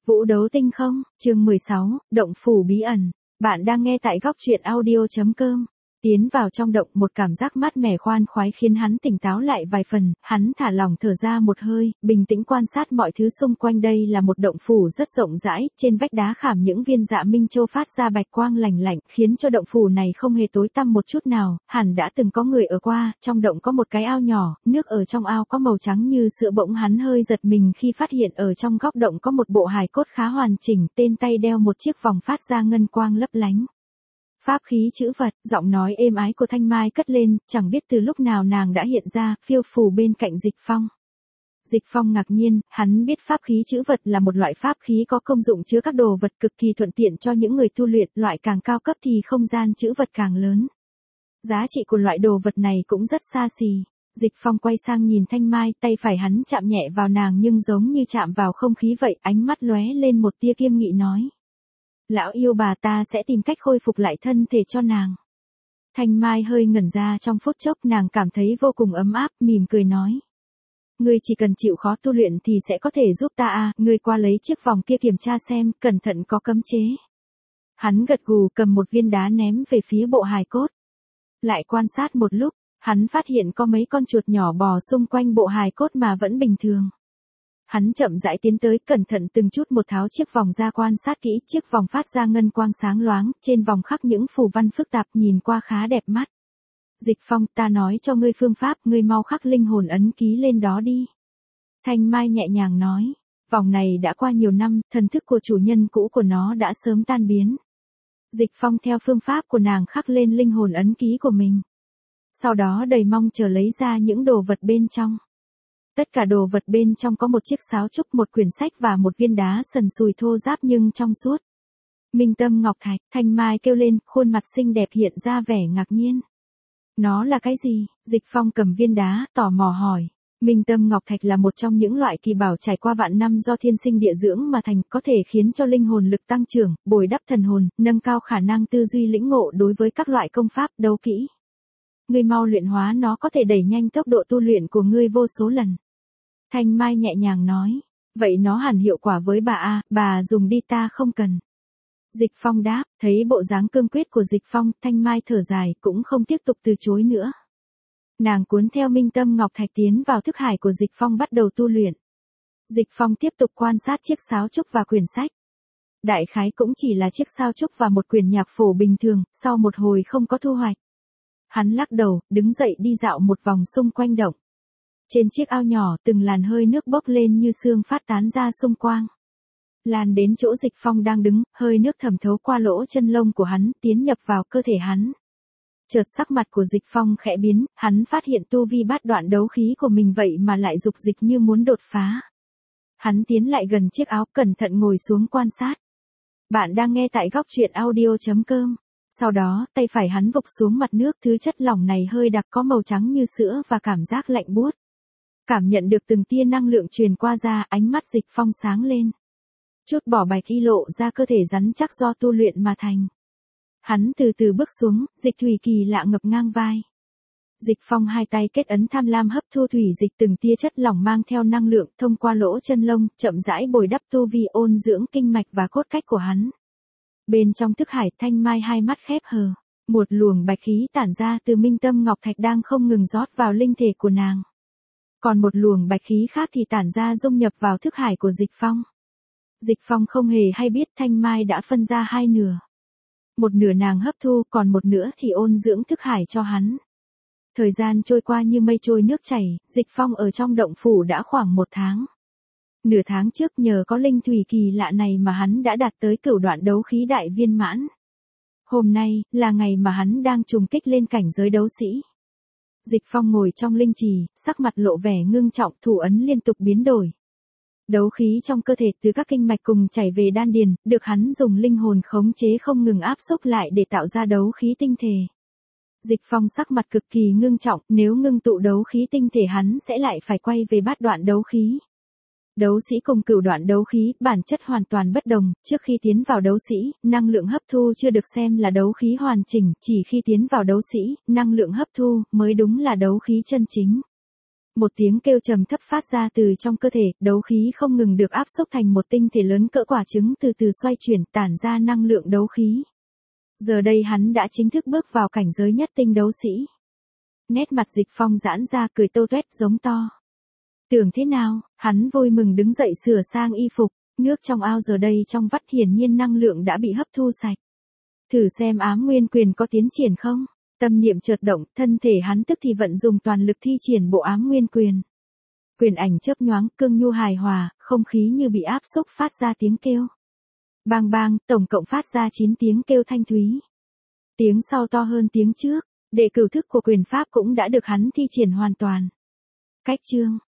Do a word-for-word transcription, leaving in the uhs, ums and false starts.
Vũ đấu tinh không, chương mười sáu, động phủ bí ẩn. Bạn đang nghe tại góc truyện audio.com. Tiến vào trong động, một cảm giác mát mẻ khoan khoái khiến hắn tỉnh táo lại vài phần, hắn thả lỏng thở ra một hơi, bình tĩnh quan sát mọi thứ xung quanh. Đây là một động phủ rất rộng rãi, trên vách đá khảm những viên dạ minh châu phát ra bạch quang lành lạnh, khiến cho động phủ này không hề tối tăm một chút nào, hẳn đã từng có người ở qua. Trong động có một cái ao nhỏ, nước ở trong ao có màu trắng như sữa. Bỗng hắn hơi giật mình khi phát hiện ở trong góc động có một bộ hài cốt khá hoàn chỉnh, tên tay đeo một chiếc vòng phát ra ngân quang lấp lánh. Pháp khí chữ vật, giọng nói êm ái của Thanh Mai cất lên, chẳng biết từ lúc nào nàng đã hiện ra, phiêu phù bên cạnh Dịch Phong. Dịch Phong ngạc nhiên, hắn biết pháp khí chữ vật là một loại pháp khí có công dụng chứa các đồ vật cực kỳ thuận tiện cho những người tu luyện, loại càng cao cấp thì không gian chữ vật càng lớn. Giá trị của loại đồ vật này cũng rất xa xỉ. Dịch Phong quay sang nhìn Thanh Mai, tay phải hắn chạm nhẹ vào nàng nhưng giống như chạm vào không khí vậy, ánh mắt lóe lên một tia kiêm nghị nói. Lão yêu bà, ta sẽ tìm cách khôi phục lại thân thể cho nàng. Thanh Mai hơi ngẩn ra trong phút chốc, nàng cảm thấy vô cùng ấm áp, mỉm cười nói. Ngươi chỉ cần chịu khó tu luyện thì sẽ có thể giúp ta à, ngươi qua lấy chiếc vòng kia kiểm tra xem, cẩn thận có cấm chế. Hắn gật gù cầm một viên đá ném về phía bộ hài cốt. Lại quan sát một lúc, hắn phát hiện có mấy con chuột nhỏ bò xung quanh bộ hài cốt mà vẫn bình thường. Hắn chậm rãi tiến tới, cẩn thận từng chút một tháo chiếc vòng ra quan sát kỹ, chiếc vòng phát ra ngân quang sáng loáng, trên vòng khắc những phù văn phức tạp, nhìn qua khá đẹp mắt. Dịch Phong, ta nói cho ngươi phương pháp, ngươi mau khắc linh hồn ấn ký lên đó đi. Thanh Mai nhẹ nhàng nói, vòng này đã qua nhiều năm, thần thức của chủ nhân cũ của nó đã sớm tan biến. Dịch Phong theo phương pháp của nàng khắc lên linh hồn ấn ký của mình. Sau đó đầy mong chờ lấy ra những đồ vật bên trong. Tất cả đồ vật bên trong có một chiếc sáo trúc, một quyển sách và một viên đá sần sùi thô ráp nhưng trong suốt. Minh tâm ngọc thạch, Thanh Mai kêu lên, khuôn mặt xinh đẹp hiện ra vẻ ngạc nhiên. Nó là cái gì? Dịch Phong cầm viên đá, tò mò hỏi. Minh tâm ngọc thạch là một trong những loại kỳ bảo trải qua vạn năm do thiên sinh địa dưỡng mà thành, có thể khiến cho linh hồn lực tăng trưởng, bồi đắp thần hồn, nâng cao khả năng tư duy lĩnh ngộ đối với các loại công pháp, đấu kỹ. Ngươi mau luyện hóa nó, có thể đẩy nhanh tốc độ tu luyện của ngươi vô số lần. Thanh Mai nhẹ nhàng nói, vậy nó hẳn hiệu quả với bà a, bà dùng đi, ta không cần. Dịch Phong đáp, thấy bộ dáng cương quyết của Dịch Phong, Thanh Mai thở dài, cũng không tiếp tục từ chối nữa. Nàng cuốn theo Minh tâm ngọc thạch tiến vào thức hải của Dịch Phong bắt đầu tu luyện. Dịch Phong tiếp tục quan sát chiếc sáo trúc và quyển sách. Đại khái cũng chỉ là chiếc sáo trúc và một quyển nhạc phổ bình thường, sau một hồi không có thu hoạch. Hắn lắc đầu, đứng dậy đi dạo một vòng xung quanh động. Trên chiếc ao nhỏ, từng làn hơi nước bốc lên như sương phát tán ra xung quanh. Lan đến chỗ Dịch Phong đang đứng, hơi nước thẩm thấu qua lỗ chân lông của hắn, tiến nhập vào cơ thể hắn. Chợt sắc mặt của Dịch Phong khẽ biến, hắn phát hiện tu vi bát đoạn đấu khí của mình vậy mà lại dục dịch như muốn đột phá. Hắn tiến lại gần chiếc áo, cẩn thận ngồi xuống quan sát. Bạn đang nghe tại góc truyện audio.com. Sau đó, tay phải hắn vụt xuống mặt nước, thứ chất lỏng này hơi đặc, có màu trắng như sữa và cảm giác lạnh buốt. Cảm nhận được từng tia năng lượng truyền qua ra, ánh mắt Dịch Phong sáng lên. Chút bỏ bạch y lộ ra cơ thể rắn chắc do tu luyện mà thành. Hắn từ từ bước xuống, dịch thủy kỳ lạ ngập ngang vai. Dịch Phong hai tay kết ấn tham lam hấp thu thủy dịch, từng tia chất lỏng mang theo năng lượng thông qua lỗ chân lông, chậm rãi bồi đắp tu vi, ôn dưỡng kinh mạch và cốt cách của hắn. Bên trong thức hải, Thanh Mai hai mắt khép hờ, một luồng bạch khí tản ra từ Minh tâm ngọc thạch đang không ngừng rót vào linh thể của nàng. Còn một luồng bạch khí khác thì tản ra dung nhập vào thức hải của Dịch Phong. Dịch Phong không hề hay biết Thanh Mai đã phân ra hai nửa. Một nửa nàng hấp thu, còn một nửa thì ôn dưỡng thức hải cho hắn. Thời gian trôi qua như mây trôi nước chảy, Dịch Phong ở trong động phủ đã khoảng một tháng. Nửa tháng trước nhờ có linh thủy kỳ lạ này mà hắn đã đạt tới cửu đoạn đấu khí đại viên mãn. Hôm nay, là ngày mà hắn đang trùng kích lên cảnh giới đấu sĩ. Dịch Phong ngồi trong linh trì, sắc mặt lộ vẻ ngưng trọng, thủ ấn liên tục biến đổi. Đấu khí trong cơ thể từ các kinh mạch cùng chảy về đan điền, được hắn dùng linh hồn khống chế không ngừng áp xúc lại để tạo ra đấu khí tinh thể. Dịch Phong sắc mặt cực kỳ ngưng trọng, nếu ngưng tụ đấu khí tinh thể hắn sẽ lại phải quay về bát đoạn đấu khí. Đấu sĩ cùng cửu đoạn đấu khí, bản chất hoàn toàn bất đồng, trước khi tiến vào đấu sĩ, năng lượng hấp thu chưa được xem là đấu khí hoàn chỉnh, chỉ khi tiến vào đấu sĩ, năng lượng hấp thu mới đúng là đấu khí chân chính. Một tiếng kêu trầm thấp phát ra từ trong cơ thể, đấu khí không ngừng được áp xúc thành một tinh thể lớn cỡ quả trứng từ từ xoay chuyển tản ra năng lượng đấu khí. Giờ đây hắn đã chính thức bước vào cảnh giới nhất tinh đấu sĩ. Nét mặt Dịch Phong giãn ra cười tô toét giống to. Tưởng thế nào, hắn vui mừng đứng dậy sửa sang y phục, nước trong ao giờ đây trong vắt hiển nhiên năng lượng đã bị hấp thu sạch. Thử xem ám nguyên quyền có tiến triển không? Tâm niệm chợt động, thân thể hắn tức thì vận dùng toàn lực thi triển bộ ám nguyên quyền. Quyền ảnh chớp nhoáng, cương nhu hài hòa, không khí như bị áp xúc phát ra tiếng kêu. Bang bang, tổng cộng phát ra chín tiếng kêu thanh thúy. Tiếng sau to hơn tiếng trước, đệ cửu thức của quyền pháp cũng đã được hắn thi triển hoàn toàn. Cách chương